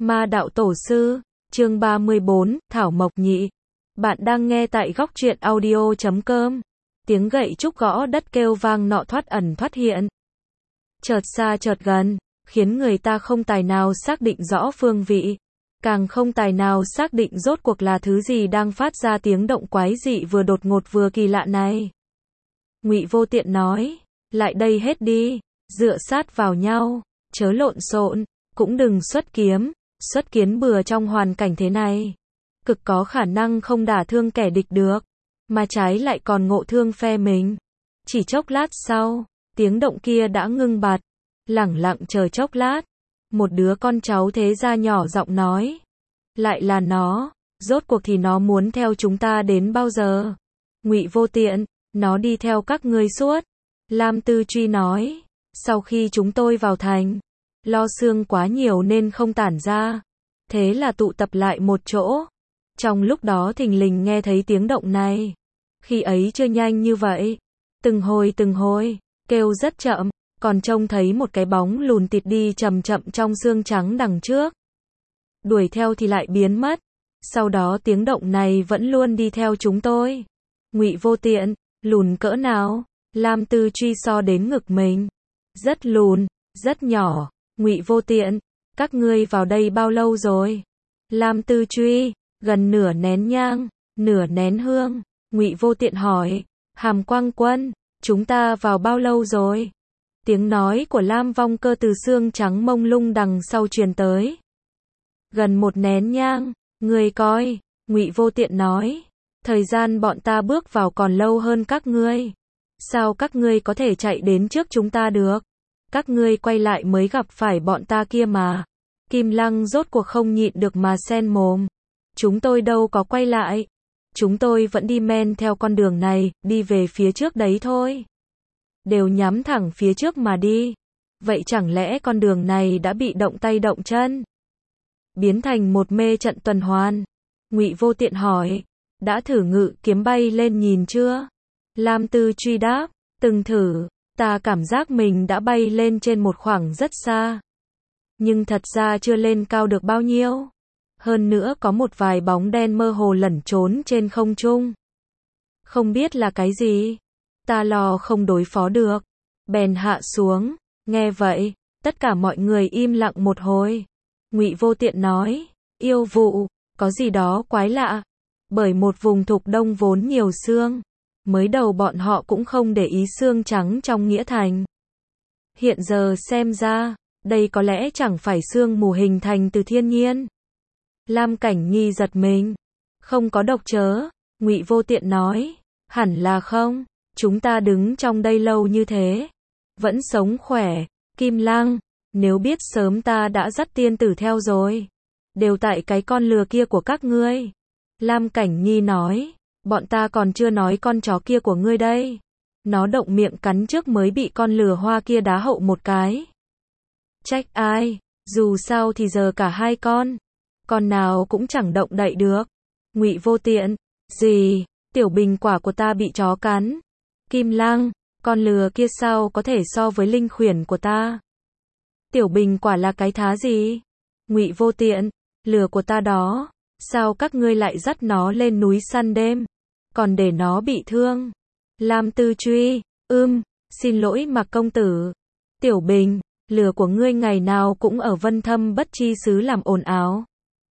Ma đạo tổ sư, chương 34, Thảo Mộc Nhị. Bạn đang nghe tại góc truyện audio.com. Tiếng gậy trúc gõ đất kêu vang nọ thoát ẩn thoát hiện. Chợt xa chợt gần, khiến người ta không tài nào xác định rõ phương vị. Càng không tài nào xác định rốt cuộc là thứ gì đang phát ra tiếng động quái dị vừa đột ngột vừa kỳ lạ này. Ngụy Vô Tiện nói, lại đây hết đi, dựa sát vào nhau, chớ lộn xộn, cũng đừng xuất kiếm, xuất kiến bừa trong hoàn cảnh thế này. Cực có khả năng không đả thương kẻ địch được, mà trái lại còn ngộ thương phe mình. Chỉ chốc lát sau, tiếng động kia đã ngưng bặt, lẳng lặng chờ chốc lát. Một đứa con cháu thế gia nhỏ giọng nói, lại là nó, rốt cuộc thì nó muốn theo chúng ta đến bao giờ? Ngụy Vô Tiện, nó đi theo các ngươi suốt. Lam Tư Truy nói, sau khi chúng tôi vào thành, lo xương quá nhiều nên không tản ra, thế là tụ tập lại một chỗ. Trong lúc đó thình lình nghe thấy tiếng động này. Khi ấy chưa nhanh như vậy, từng hồi, kêu rất chậm, còn trông thấy một cái bóng lùn tịt đi chậm chậm trong sương trắng đằng trước. Đuổi theo thì lại biến mất. Sau đó tiếng động này vẫn luôn đi theo chúng tôi. Ngụy Vô Tiện, lùn cỡ nào? Lam Tư Truy so đến ngực mình. Rất lùn, rất nhỏ. Ngụy Vô Tiện, các ngươi vào đây bao lâu rồi? Lam Tư Truy, gần nửa nén nhang, nửa nén hương. Ngụy Vô Tiện hỏi, Hàm Quang Quân, chúng ta vào bao lâu rồi? Tiếng nói của Lam Vong Cơ từ xương trắng mông lung đằng sau truyền tới. Gần một nén nhang, ngươi coi. Ngụy Vô Tiện nói, thời gian bọn ta bước vào còn lâu hơn các ngươi. Sao các ngươi có thể chạy đến trước chúng ta được? Các ngươi quay lại mới gặp phải bọn ta kia mà. Kim Lăng rốt cuộc không nhịn được mà sen mồm. Chúng tôi đâu có quay lại. Chúng tôi vẫn đi men theo con đường này, đi về phía trước đấy thôi. Đều nhắm thẳng phía trước mà đi. Vậy chẳng lẽ con đường này đã bị động tay động chân? Biến thành một mê trận tuần hoàn? Ngụy Vô Tiện hỏi, đã thử ngự kiếm bay lên nhìn chưa? Lam Tư Truy đáp, từng thử, ta cảm giác mình đã bay lên trên một khoảng rất xa. Nhưng thật ra chưa lên cao được bao nhiêu. Hơn nữa có một vài bóng đen mơ hồ lẩn trốn trên không trung. Không biết là cái gì. Ta lo không đối phó được. Bèn hạ xuống. Nghe vậy, tất cả mọi người im lặng một hồi. Ngụy Vô Tiện nói, yêu vụ, có gì đó quái lạ. Bởi một vùng thục đông vốn nhiều xương. Mới đầu bọn họ cũng không để ý xương trắng trong nghĩa thành. Hiện giờ xem ra, đây có lẽ chẳng phải sương mù hình thành từ thiên nhiên. Lam Cảnh Nhi giật mình. Không có độc chớ. Ngụy Vô Tiện nói, hẳn là không. Chúng ta đứng trong đây lâu như thế, vẫn sống khỏe. Kim Lăng, nếu biết sớm ta đã dắt tiên tử theo rồi. Đều tại cái con lừa kia của các ngươi. Lam Cảnh Nhi nói, bọn ta còn chưa nói con chó kia của ngươi đây. Nó động miệng cắn trước mới bị con lừa hoa kia đá hậu một cái. Trách ai, dù sao thì giờ cả hai con nào cũng chẳng động đậy được. Ngụy Vô Tiện, gì, tiểu bình quả của ta bị chó cắn. Kim Lăng, con lừa kia sao có thể so với linh khuyển của ta? Tiểu bình quả là cái thá gì? Ngụy Vô Tiện, lừa của ta đó, sao các ngươi lại dắt nó lên núi săn đêm, còn để nó bị thương? Lam Tư Truy, xin lỗi Mạc công tử. Tiểu bình, lừa của ngươi ngày nào cũng ở Vân Thâm Bất Chi xứ làm ồn ào.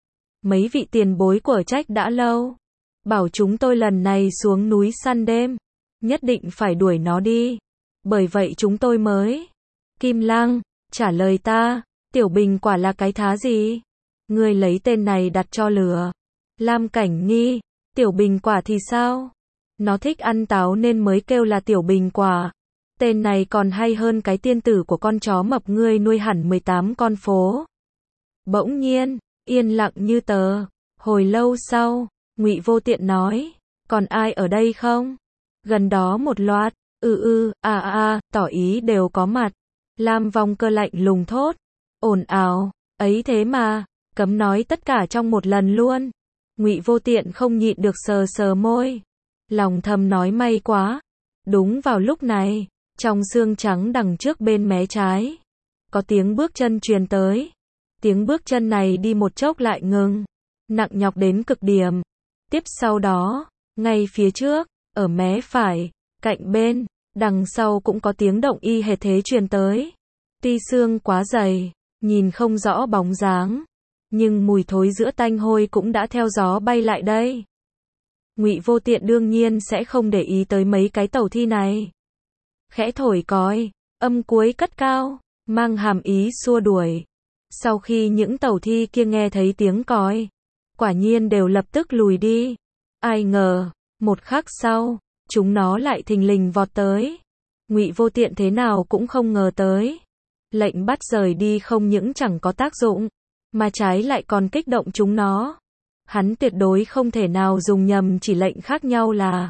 Mấy vị tiền bối của Trách đã lâu, bảo chúng tôi lần này xuống núi săn đêm, nhất định phải đuổi nó đi. Bởi vậy chúng tôi mới. Kim Lăng, trả lời ta, tiểu bình quả là cái thá gì? Ngươi lấy tên này đặt cho lừa. Lam Cảnh Nhi, tiểu bình quả thì sao? Nó thích ăn táo nên mới kêu là tiểu bình quả. Tên này còn hay hơn cái tiên tử của con chó mập ngươi nuôi hẳn 18 con phố. Bỗng nhiên, yên lặng như tờ. Hồi lâu sau, Ngụy Vô Tiện nói, còn ai ở đây không? Gần đó một loạt, tỏ ý đều có mặt. Lam Vong Cơ lạnh lùng thốt, ồn ào, ấy thế mà, cấm nói tất cả trong một lần luôn. Ngụy Vô Tiện không nhịn được sờ sờ môi. Lòng thầm nói may quá. Đúng vào lúc này, trong xương trắng đằng trước bên mé trái, có tiếng bước chân truyền tới. Tiếng bước chân này đi một chốc lại ngừng, nặng nhọc đến cực điểm. Tiếp sau đó, ngay phía trước, ở mé phải, cạnh bên, đằng sau cũng có tiếng động y hệt thế truyền tới. Tuy xương quá dày, nhìn không rõ bóng dáng, nhưng mùi thối giữa tanh hôi cũng đã theo gió bay lại đây. Ngụy Vô Tiện đương nhiên sẽ không để ý tới mấy cái tẩu thi này. Khẽ thổi còi, âm cuối cất cao, mang hàm ý xua đuổi. Sau khi những tẩu thi kia nghe thấy tiếng còi, quả nhiên đều lập tức lùi đi. Ai ngờ, một khắc sau, chúng nó lại thình lình vọt tới. Ngụy Vô Tiện thế nào cũng không ngờ tới. Lệnh bắt rời đi không những chẳng có tác dụng, mà trái lại còn kích động chúng nó. Hắn tuyệt đối không thể nào dùng nhầm chỉ lệnh khác nhau là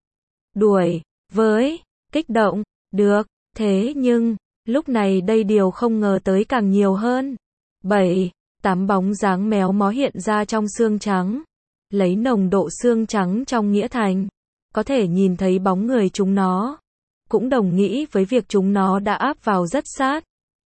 đuổi, với, kích động, được, thế nhưng, lúc này đây điều không ngờ tới càng nhiều hơn. 7, 8 bóng dáng méo mó hiện ra trong xương trắng. Lấy nồng độ xương trắng trong nghĩa thành, có thể nhìn thấy bóng người chúng nó. Cũng đồng nghĩa với việc chúng nó đã áp vào rất sát.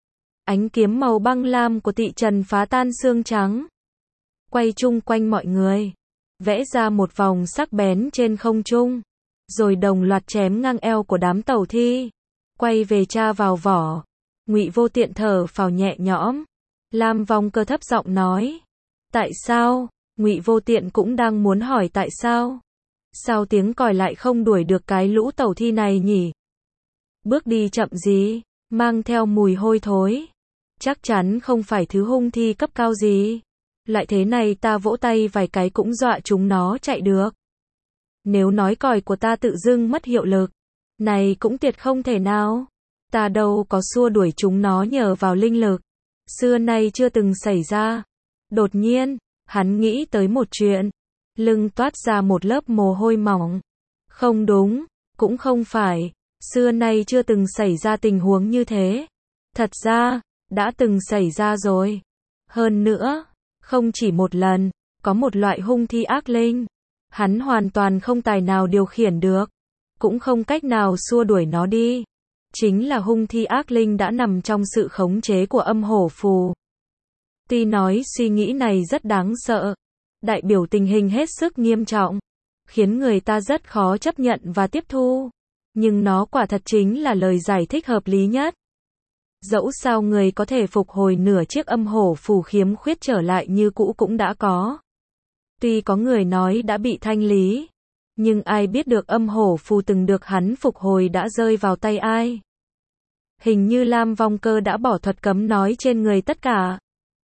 Ánh kiếm màu băng lam của Tị Trần phá tan xương trắng, quay chung quanh mọi người, vẽ ra một vòng sắc bén trên không trung, rồi đồng loạt chém ngang eo của đám tẩu thi, quay về tra vào vỏ. Ngụy Vô Tiện thở phào nhẹ nhõm. Lam Vong Cơ thấp giọng nói, tại sao? Ngụy Vô Tiện cũng đang muốn hỏi tại sao. Sao tiếng còi lại không đuổi được cái lũ tẩu thi này nhỉ? Bước đi chậm gì, mang theo mùi hôi thối. Chắc chắn không phải thứ hung thi cấp cao gì. Loại thế này ta vỗ tay vài cái cũng dọa chúng nó chạy được. Nếu nói còi của ta tự dưng mất hiệu lực, này cũng tuyệt không thể nào. Ta đâu có xua đuổi chúng nó nhờ vào linh lực. Xưa nay chưa từng xảy ra. Đột nhiên, hắn nghĩ tới một chuyện. Lưng toát ra một lớp mồ hôi mỏng. Không đúng, cũng không phải. Xưa nay chưa từng xảy ra tình huống như thế. Thật ra, đã từng xảy ra rồi. Hơn nữa, không chỉ một lần, có một loại hung thi ác linh. Hắn hoàn toàn không tài nào điều khiển được. Cũng không cách nào xua đuổi nó đi. Chính là hung thi ác linh đã nằm trong sự khống chế của âm hổ phù. Tuy nói suy nghĩ này rất đáng sợ, đại biểu tình hình hết sức nghiêm trọng, khiến người ta rất khó chấp nhận và tiếp thu. Nhưng nó quả thật chính là lời giải thích hợp lý nhất. Dẫu sao người có thể phục hồi nửa chiếc âm hổ phù khiếm khuyết trở lại như cũ cũng đã có. Tuy có người nói đã bị thanh lý, nhưng ai biết được âm hổ phù từng được hắn phục hồi đã rơi vào tay ai. Hình như Lam Vong Cơ đã bỏ thuật cấm nói trên người tất cả.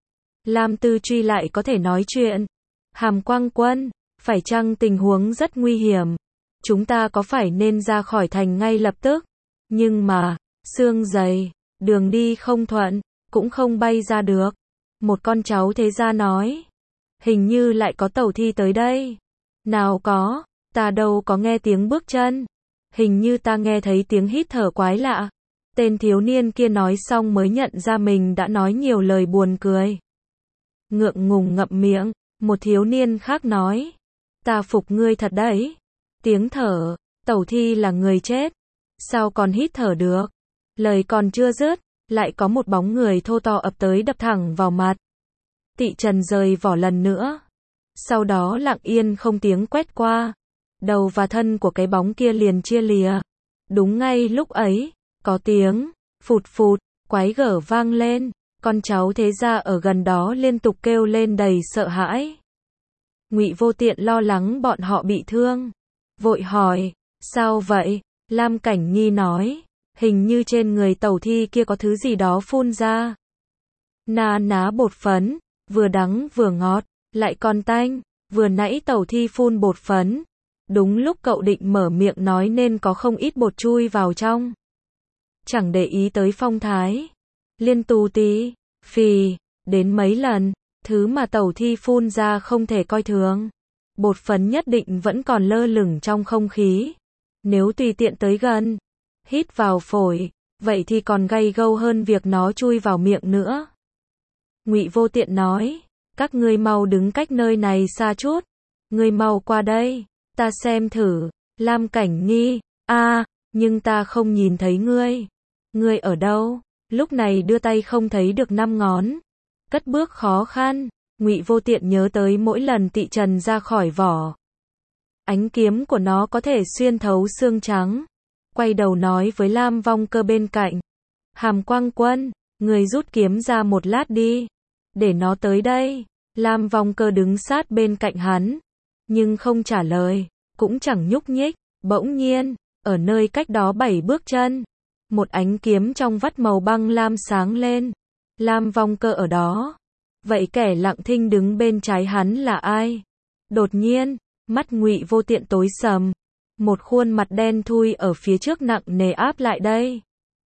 Lam Tư Truy lại có thể nói chuyện. Hàm Quang Quân, phải chăng tình huống rất nguy hiểm? Chúng ta có phải nên ra khỏi thành ngay lập tức? Nhưng mà, xương dày, đường đi không thuận, cũng không bay ra được. Một con cháu thế gia nói. Hình như lại có tẩu thi tới đây. Nào có, ta đâu có nghe tiếng bước chân. Hình như ta nghe thấy tiếng hít thở quái lạ. Tên thiếu niên kia nói xong mới nhận ra mình đã nói nhiều lời buồn cười. Ngượng ngùng ngậm miệng, một thiếu niên khác nói. Ta phục ngươi thật đấy. Tiếng thở, tẩu thi là người chết. Sao còn hít thở được? Lời còn chưa dứt, lại có một bóng người thô to ập tới đập thẳng vào mặt. Tị Trần rời vỏ lần nữa. Sau đó lặng yên không tiếng quét qua. Đầu và thân của cái bóng kia liền chia lìa. Đúng ngay lúc ấy, có tiếng phụt phụt, quái gở vang lên. Con cháu thế gia ở gần đó liên tục kêu lên đầy sợ hãi. Ngụy Vô Tiện lo lắng bọn họ bị thương, vội hỏi, sao vậy? Lam Cảnh Nhi nói, hình như trên người tẩu thi kia có thứ gì đó phun ra. Na ná bột phấn, vừa đắng vừa ngọt, lại còn tanh. Vừa nãy tẩu thi phun bột phấn, đúng lúc cậu định mở miệng nói nên có không ít bột chui vào trong. Chẳng để ý tới phong thái. Liên tù tí, phì, đến mấy lần, thứ mà tẩu thi phun ra không thể coi thường. Bột phấn nhất định vẫn còn lơ lửng trong không khí. Nếu tùy tiện tới gần, hít vào phổi, vậy thì còn gay gâu hơn việc nó chui vào miệng nữa. Ngụy Vô Tiện nói, các ngươi mau đứng cách nơi này xa chút. Ngươi mau qua đây, ta xem thử. Lam Cảnh Nghi, nhưng ta không nhìn thấy ngươi. Ngươi ở đâu? Lúc này đưa tay không thấy được 5 ngón. cất bước khó khăn. Ngụy Vô Tiện nhớ tới mỗi lần Tị Trần ra khỏi vỏ, ánh kiếm của nó có thể xuyên thấu xương trắng. Quay đầu nói với Lam Vong Cơ bên cạnh, Hàm Quang Quân, người rút kiếm ra một lát đi, để nó tới đây. Lam Vong Cơ đứng sát bên cạnh hắn, nhưng không trả lời, cũng chẳng nhúc nhích. Bỗng nhiên, ở nơi cách đó 7 bước chân, một ánh kiếm trong vắt màu băng lam sáng lên. Lam Vong Cơ ở đó. Vậy kẻ lặng thinh đứng bên trái hắn là ai? Đột nhiên, mắt Ngụy Vô Tiện tối sầm. Một khuôn mặt đen thui ở phía trước nặng nề áp lại đây.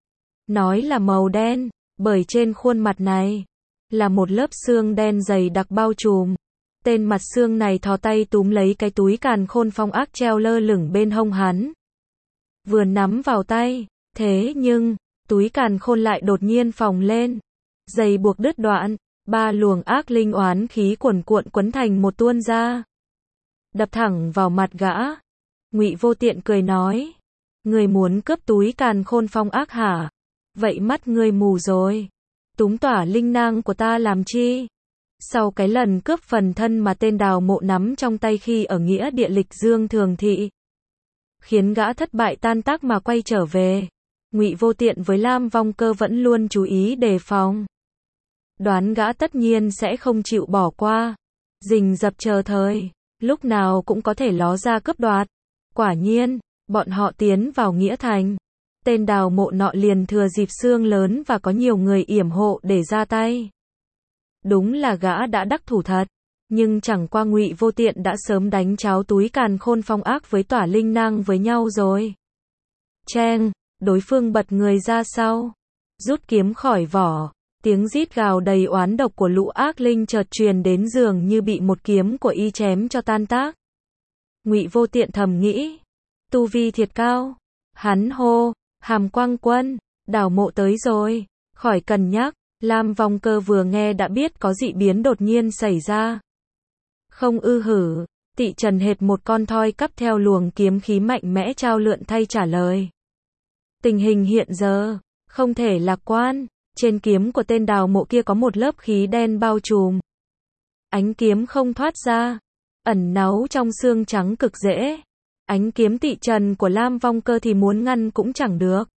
Nói là màu đen, bởi trên khuôn mặt này là một lớp xương đen dày đặc bao trùm. Tên mặt xương này thò tay túm lấy cái túi càn khôn phong ác treo lơ lửng bên hông hắn. Vừa nắm vào tay, thế nhưng, túi càn khôn lại đột nhiên phồng lên. Dây buộc đứt đoạn, 3 luồng ác linh oán khí cuồn cuộn quấn thành một tuôn ra, đập thẳng vào mặt gã. Ngụy Vô Tiện cười nói, người muốn cướp túi càn khôn phong ác hả? Vậy mắt ngươi mù rồi. Túm tỏa linh nang của ta làm chi? Sau cái lần cướp phần thân mà tên Đào Mộ nắm trong tay khi ở nghĩa địa Lịch Dương Thường Thị, khiến gã thất bại tan tác mà quay trở về, Ngụy Vô Tiện với Lam Vong Cơ vẫn luôn chú ý đề phòng. Đoán gã tất nhiên sẽ không chịu bỏ qua, rình rập chờ thời, lúc nào cũng có thể ló ra cướp đoạt. Quả nhiên, bọn họ tiến vào nghĩa thành. Tên Đào Mộ nọ liền thừa dịp xương lớn và có nhiều người yểm hộ để ra tay. Đúng là gã đã đắc thủ thật, nhưng chẳng qua Ngụy Vô Tiện đã sớm đánh cháo túi càn khôn phong ác với tỏa linh nang với nhau rồi. Cheng, đối phương bật người ra sau, rút kiếm khỏi vỏ. Tiếng rít gào đầy oán độc của lũ ác linh chợt truyền đến dường như bị một kiếm của y chém cho tan tác. Ngụy Vô Tiện thầm nghĩ, tu vi thiệt cao. Hắn hô, Hàm Quang Quân, Đào Mộ tới rồi, khỏi cần nhắc. Lam Vong Cơ vừa nghe đã biết có dị biến đột nhiên xảy ra. Không ư hử, Tị Trần hệt một con thoi cắp theo luồng kiếm khí mạnh mẽ trao lượn thay trả lời. Tình hình hiện giờ, không thể lạc quan. Trên kiếm của tên Đào Mộ kia có một lớp khí đen bao trùm. Ánh kiếm không thoát ra, ẩn náu trong xương trắng cực dễ. Ánh kiếm Tị Trần của Lam Vong Cơ thì muốn ngăn cũng chẳng được.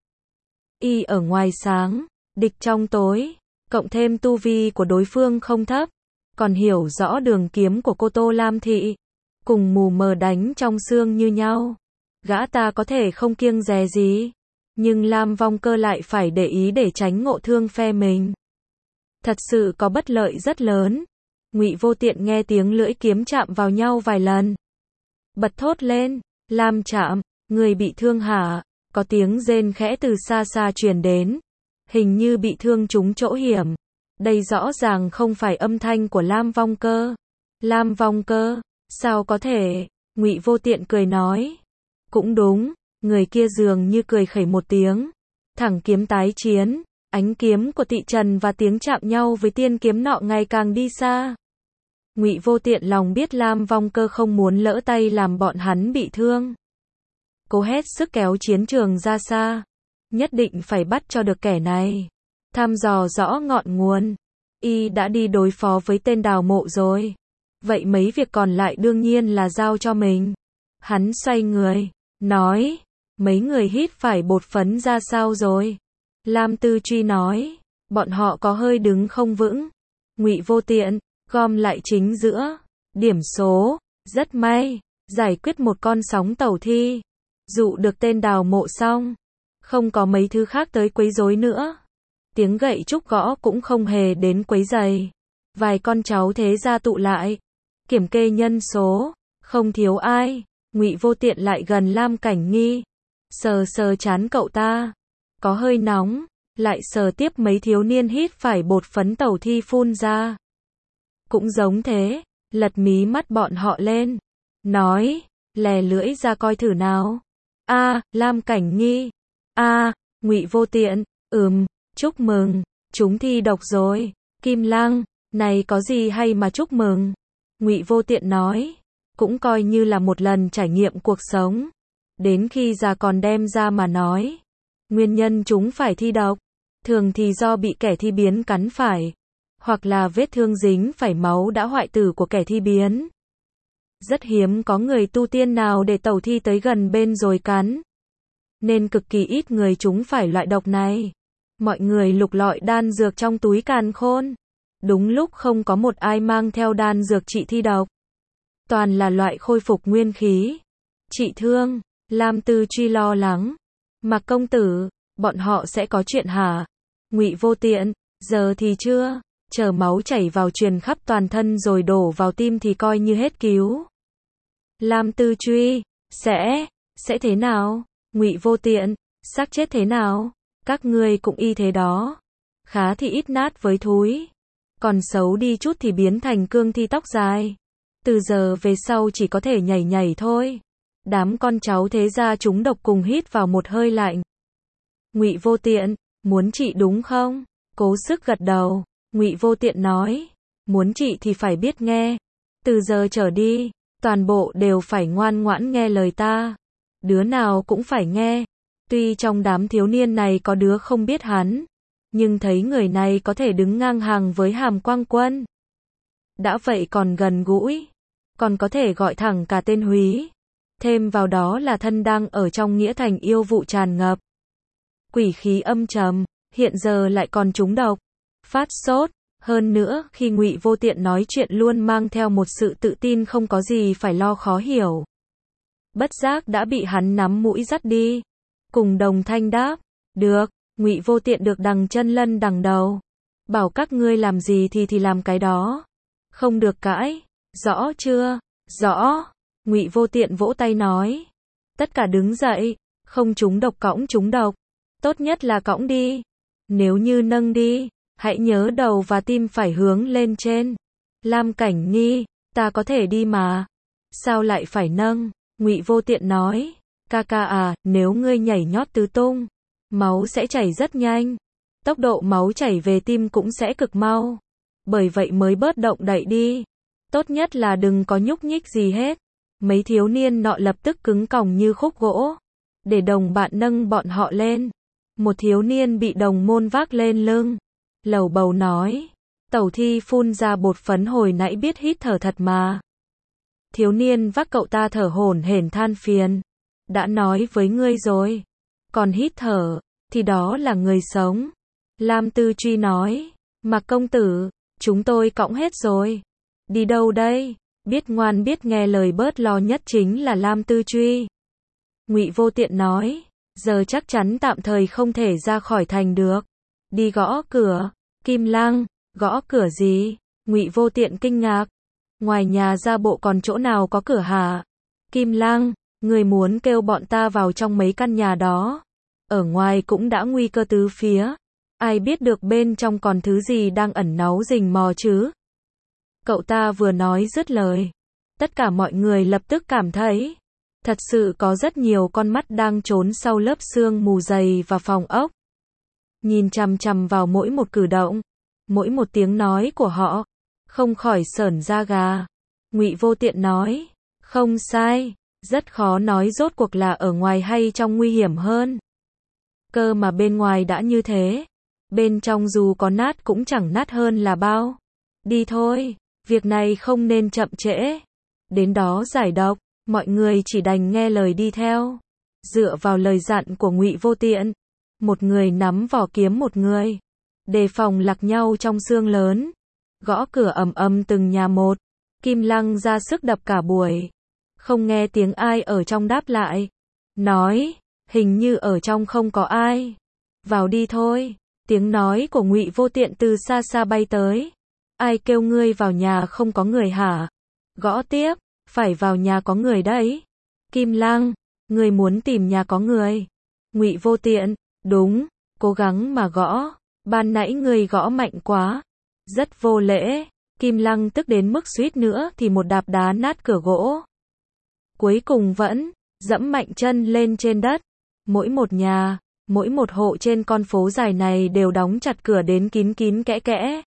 Y ở ngoài sáng, địch trong tối, cộng thêm tu vi của đối phương không thấp, còn hiểu rõ đường kiếm của cô Tô Lam Thị, cùng mù mờ đánh trong xương như nhau. Gã ta có thể không kiêng dè gì, nhưng Lam Vong Cơ lại phải để ý để tránh ngộ thương phe mình. Thật sự có bất lợi rất lớn. Ngụy Vô Tiện nghe tiếng lưỡi kiếm chạm vào nhau vài lần, bật thốt lên, Lam Trạm, người bị thương hả? Có tiếng rên khẽ từ xa xa truyền đến, hình như bị thương trúng chỗ hiểm. Đây rõ ràng không phải âm thanh của Lam Vong Cơ. Lam Vong Cơ, sao có thể? Ngụy Vô Tiện cười nói, cũng đúng. Người kia dường như cười khẩy một tiếng, thẳng kiếm tái chiến. Ánh kiếm của Tị Trần và tiếng chạm nhau với tiên kiếm nọ ngày càng đi xa. Ngụy Vô Tiện lòng biết Lam Vong Cơ không muốn lỡ tay làm bọn hắn bị thương, cố hết sức kéo chiến trường ra xa. Nhất định phải bắt cho được kẻ này, thăm dò rõ ngọn nguồn. Y đã đi đối phó với tên Đào Mộ rồi, vậy mấy việc còn lại đương nhiên là giao cho mình. Hắn xoay người, nói, mấy người hít phải bột phấn ra sao rồi? Lam Tư Truy nói, bọn họ có hơi đứng không vững. Ngụy Vô Tiện, gom lại chính giữa. Điểm số, rất may, giải quyết một con sóng tẩu thi. Dụ được tên Đào Mộ xong, không có mấy thứ khác tới quấy rối nữa. Tiếng gậy trúc gõ cũng không hề đến quấy rầy. Vài con cháu thế gia tụ lại, kiểm kê nhân số, không thiếu ai. Ngụy Vô Tiện lại gần Lam Cảnh Nghi, sờ sờ trán cậu ta, có hơi nóng, lại sờ tiếp mấy thiếu niên hít phải bột phấn tẩu thi phun ra. Cũng giống thế, lật mí mắt bọn họ lên, nói, lè lưỡi ra coi thử nào. Lam Cảnh Nghi. Ngụy Vô Tiện, chúc mừng, chúng thi độc rồi. Kim Lăng, này có gì hay mà chúc mừng? Ngụy Vô Tiện nói, cũng coi như là một lần trải nghiệm cuộc sống. Đến khi già còn đem ra mà nói. Nguyên nhân chúng phải thi độc, thường thì do bị kẻ thi biến cắn phải. hoặc là vết thương dính phải máu đã hoại tử của kẻ thi biến. Rất hiếm có người tu tiên nào để tẩu thi tới gần bên rồi cắn. Nên cực kỳ ít người trúng phải loại độc này. Mọi người lục lọi đan dược trong túi càn khôn. Đúng lúc không có một ai mang theo đan dược trị thi độc. Toàn là loại khôi phục nguyên khí, trị thương. Lam Tư Truy lo lắng. Mạc công tử, bọn họ sẽ có chuyện hả? Ngụy Vô Tiện, giờ thì chưa, chờ máu chảy vào truyền khắp toàn thân rồi đổ vào tim thì coi như hết cứu. Lam Tư Truy, sẽ thế nào? Ngụy Vô Tiện, xác chết thế nào? Các ngươi cũng y thế đó. Khá thì ít nát với thúi. Còn xấu đi chút thì biến thành cương thi tóc dài. Từ giờ về sau chỉ có thể nhảy nhảy thôi. Đám con cháu thế gia chúng độc cùng hít vào một hơi lạnh. Ngụy Vô Tiện, muốn trị đúng không? Cố sức gật đầu. Ngụy Vô Tiện nói, muốn trị thì phải biết nghe. Từ giờ trở đi, toàn bộ đều phải ngoan ngoãn nghe lời ta. Đứa nào cũng phải nghe. Tuy trong đám thiếu niên này có đứa không biết hắn, nhưng thấy người này có thể đứng ngang hàng với Hàm Quang Quân. Đã vậy còn gần gũi, còn có thể gọi thẳng cả tên Húy. Thêm vào đó là thân đang ở trong nghĩa thành yêu vụ tràn ngập. Quỷ khí âm trầm, hiện giờ lại còn trúng độc, phát sốt. Hơn nữa, khi Ngụy Vô Tiện nói chuyện luôn mang theo một sự tự tin không có gì phải lo khó hiểu. Bất giác đã bị hắn nắm mũi dắt đi. Cùng đồng thanh đáp, được. Ngụy Vô Tiện được đằng chân lân đằng đầu. Bảo các ngươi làm gì thì làm cái đó. Không được cãi. Rõ chưa? Rõ. Ngụy Vô Tiện vỗ tay nói. Tất cả đứng dậy. Không trúng độc cõng trúng độc. Tốt nhất là cõng đi. Nếu như nâng đi, hãy nhớ đầu và tim phải hướng lên trên. Lam Cảnh Nghi, ta có thể đi mà. Sao lại phải nâng? Ngụy Vô Tiện nói. Ca ca à, nếu ngươi nhảy nhót tứ tung, máu sẽ chảy rất nhanh. Tốc độ máu chảy về tim cũng sẽ cực mau. Bởi vậy mới bớt động đậy đi. Tốt nhất là đừng có nhúc nhích gì hết. Mấy thiếu niên nọ lập tức cứng còng như khúc gỗ. Để đồng bạn nâng bọn họ lên. Một thiếu niên bị đồng môn vác lên lưng. Lầu bầu nói. Tẩu thi phun ra bột phấn hồi nãy biết hít thở thật mà. Thiếu niên vác cậu ta thở hổn hển than phiền. Đã nói với ngươi rồi. Còn hít thở, thì đó là người sống. Lam Tư Truy nói. Mạc công tử, chúng tôi cõng hết rồi. Đi đâu đây? Biết ngoan biết nghe lời bớt lo nhất chính là Lam Tư Truy. Ngụy Vô Tiện nói. Giờ chắc chắn tạm thời không thể ra khỏi thành được. Đi gõ cửa. Kim Lăng, gõ cửa gì? Ngụy Vô Tiện kinh ngạc. Ngoài nhà ra bộ còn chỗ nào có cửa hả? Kim Lăng, người muốn kêu bọn ta vào trong mấy căn nhà đó. Ở ngoài cũng đã nguy cơ tứ phía. Ai biết được bên trong còn thứ gì đang ẩn náu rình mò chứ? Cậu ta vừa nói dứt lời. Tất cả mọi người lập tức cảm thấy. Thật sự có rất nhiều con mắt đang trốn sau lớp sương mù dày và phòng ốc. Nhìn chằm chằm vào mỗi một cử động, mỗi một tiếng nói của họ. Không khỏi sởn da gà. Ngụy Vô Tiện nói. Không sai. Rất khó nói rốt cuộc là ở ngoài hay trong nguy hiểm hơn. Cơ mà bên ngoài đã như thế. Bên trong dù có nát cũng chẳng nát hơn là bao. Đi thôi. Việc này không nên chậm trễ. Đến đó giải độc. Mọi người chỉ đành nghe lời đi theo. Dựa vào lời dặn của Ngụy Vô Tiện. Một người nắm vỏ kiếm một người. Đề phòng lạc nhau trong sương lớn. Gõ cửa ầm ầm từng nhà một. Kim Lăng ra sức đập cả buổi. Không nghe tiếng ai ở trong đáp lại. Nói, hình như ở trong không có ai. Vào đi thôi. Tiếng nói của Ngụy Vô Tiện từ xa xa bay tới. Ai kêu ngươi vào nhà không có người hả? Gõ tiếp, phải vào nhà có người đấy. Kim Lăng, ngươi muốn tìm nhà có người. Ngụy Vô Tiện, đúng, cố gắng mà gõ. Ban nãy ngươi gõ mạnh quá. Rất vô lễ. Kim Lăng tức đến mức suýt nữa thì một đạp đá nát cửa gỗ. Cuối cùng vẫn dẫm mạnh chân lên trên đất. Mỗi một nhà, mỗi một hộ trên con phố dài này đều đóng chặt cửa đến kín kín kẽ kẽ.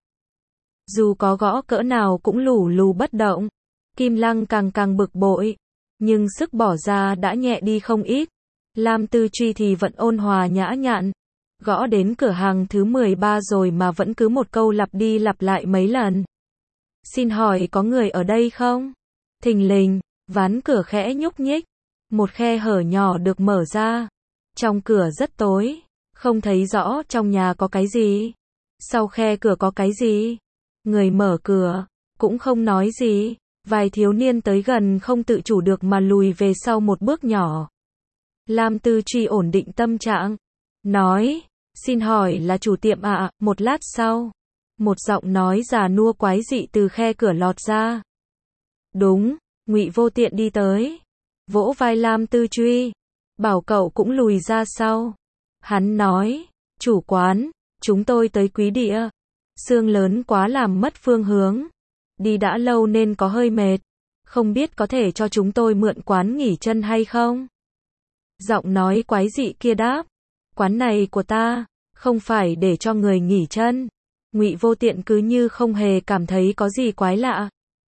Dù có gõ cỡ nào cũng lù lù bất động. Kim Lăng càng bực bội. Nhưng sức bỏ ra đã nhẹ đi không ít. Lam Tư Truy thì vẫn ôn hòa nhã nhặn. Gõ đến cửa hàng thứ 13 rồi mà vẫn cứ một câu lặp đi lặp lại mấy lần. Xin hỏi có người ở đây không? Thình lình, ván cửa khẽ nhúc nhích. Một khe hở nhỏ được mở ra. Trong cửa rất tối, không thấy rõ trong nhà có cái gì. Sau khe cửa có cái gì? Người mở cửa, cũng không nói gì. Vài thiếu niên tới gần không tự chủ được mà lùi về sau một bước nhỏ. Lam Tư Truy ổn định tâm trạng. Nói, xin hỏi là chủ tiệm ạ? Một lát sau, một giọng nói già nua quái dị từ khe cửa lọt ra. Đúng, Ngụy Vô Tiện đi tới. Vỗ vai Lam Tư Truy. Bảo cậu cũng lùi ra sau. Hắn nói, chủ quán, chúng tôi tới Quý Địa. Sương lớn quá làm mất phương hướng. Đi đã lâu nên có hơi mệt. Không biết có thể cho chúng tôi mượn quán nghỉ chân hay không? Giọng nói quái dị kia đáp. Quán này của ta, không phải để cho người nghỉ chân. Ngụy Vô Tiện cứ như không hề cảm thấy có gì quái lạ.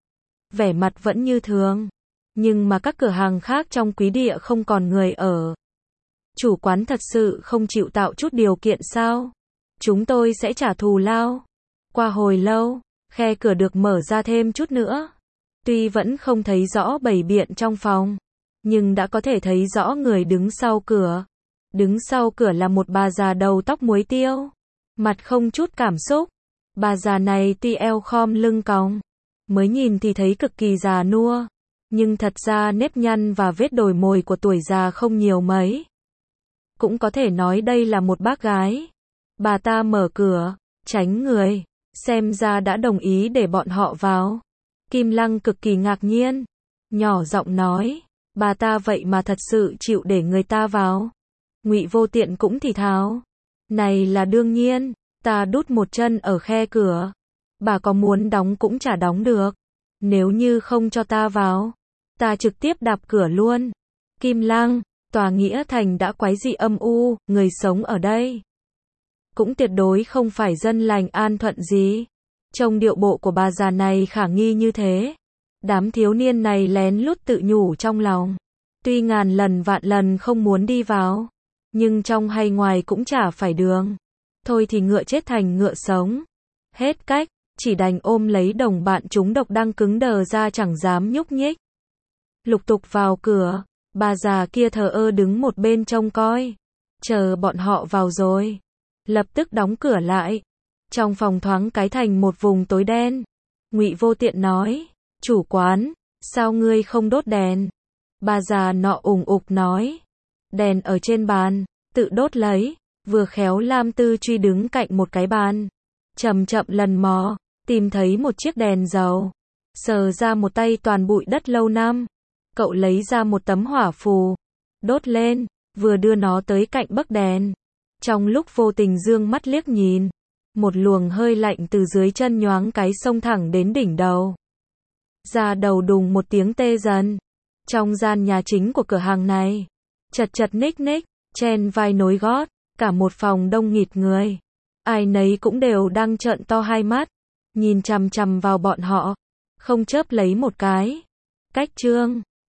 Vẻ mặt vẫn như thường. Nhưng mà các cửa hàng khác trong Quý Địa không còn người ở. Chủ quán thật sự không chịu tạo chút điều kiện sao? Chúng tôi sẽ trả thù lao. Qua hồi lâu, khe cửa được mở ra thêm chút nữa. Tuy vẫn không thấy rõ bày biện trong phòng, nhưng đã có thể thấy rõ người đứng sau cửa. Đứng sau cửa là một bà già đầu tóc muối tiêu, mặt không chút cảm xúc. Bà già này tuy eo khom lưng cong, mới nhìn thì thấy cực kỳ già nua, nhưng thật ra nếp nhăn và vết đồi mồi của tuổi già không nhiều mấy. Cũng có thể nói đây là một bác gái. Bà ta mở cửa, tránh người, xem ra đã đồng ý để bọn họ vào. Kim Lăng cực kỳ ngạc nhiên, nhỏ giọng nói, bà ta vậy mà thật sự chịu để người ta vào. Ngụy Vô Tiện cũng thì thào, này là đương nhiên, ta đút một chân ở khe cửa. Bà có muốn đóng cũng chả đóng được. Nếu như không cho ta vào, ta trực tiếp đạp cửa luôn. Kim Lăng, tòa Nghĩa Thành đã quái dị âm u, người sống ở đây cũng tuyệt đối không phải dân lành an thuận gì. Trông điệu bộ của bà già này khả nghi như thế. Đám thiếu niên này lén lút tự nhủ trong lòng. Tuy ngàn lần vạn lần không muốn đi vào, nhưng trong hay ngoài cũng chả phải đường. Thôi thì ngựa chết thành ngựa sống. Hết cách, chỉ đành ôm lấy đồng bạn chúng độc đang cứng đờ ra chẳng dám nhúc nhích. Lục tục vào cửa, bà già kia thờ ơ đứng một bên trông coi. Chờ bọn họ vào rồi, lập tức đóng cửa lại. Trong phòng thoáng cái thành một vùng tối đen. Ngụy Vô Tiện nói, chủ quán, sao ngươi không đốt đèn? Bà già nọ ủng ục nói, đèn ở trên bàn, tự đốt lấy. Vừa khéo Lam Tư Truy đứng cạnh một cái bàn, chậm chậm lần mò, tìm thấy một chiếc đèn dầu. Sờ ra một tay toàn bụi đất lâu năm. Cậu lấy ra một tấm hỏa phù, đốt lên, vừa đưa nó tới cạnh bấc đèn. Trong lúc vô tình dương mắt liếc nhìn, một luồng hơi lạnh từ dưới chân nhoáng cái xông thẳng đến đỉnh đầu. Da đầu đùng một tiếng tê dần. Trong gian nhà chính của cửa hàng này, chật chật ních ních, chen vai nối gót, cả một phòng đông nghịt người. Ai nấy cũng đều đang trợn to hai mắt, nhìn chằm chằm vào bọn họ, không chớp lấy một cái. Cách chương